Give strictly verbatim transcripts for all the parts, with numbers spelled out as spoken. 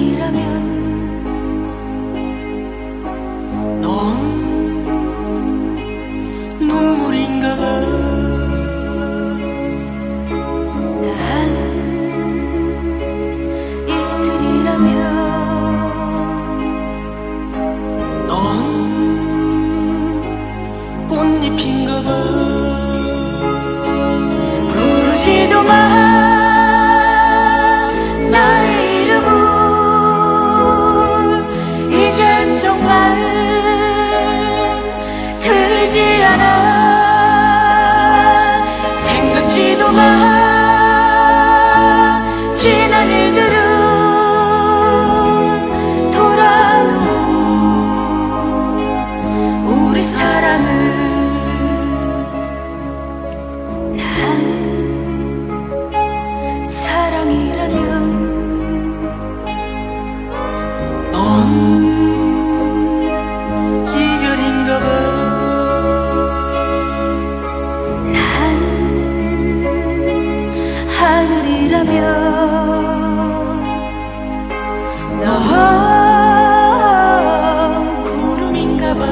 사랑이라면 넌 눈물인가 봐. 난 이슬이라면 넌 꽃잎인가 봐. 부르지도 마 나의 이름을. 이젠 정말 들리지 않아. 생각지도 마 지난 일들은 돌아온 우리 사랑을. 난 사랑이라면 넌 이별인가 봐. 난 하늘이라면 넌 구름인가 봐.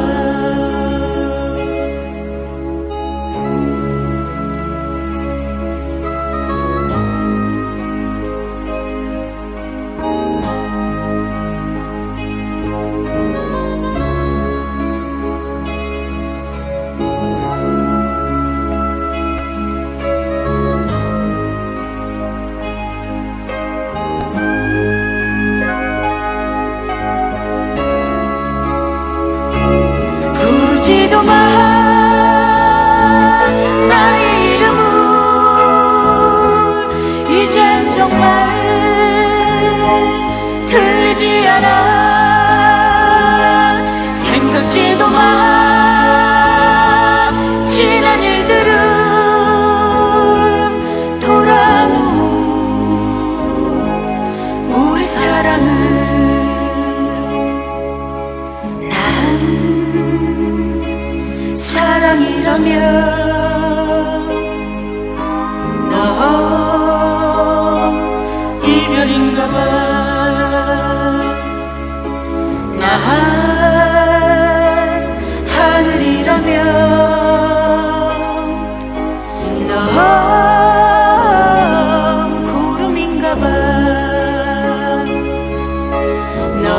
부르지도 마 나의 이름을. 이젠 정말 들리지 않아. 생각지도 마 지난 일들은 돌아온 우리 사랑을. 난 사랑이라면 너 이별인가 봐. 난 하늘이라면 너 구름인가 봐. 넌